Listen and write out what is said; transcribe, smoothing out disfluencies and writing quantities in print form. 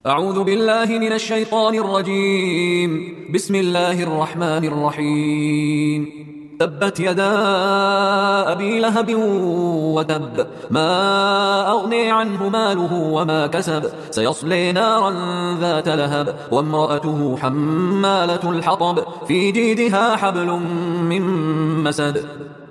أعوذ بالله من الشيطان الرجيم. بسم الله الرحمن الرحيم. تبت يدا أبي لهب وتب، ما أغني عنه ماله وما كسب، سيصلي نارا ذات لهب، وامرأته حمالة الحطب، في جيدها حبل من مسد.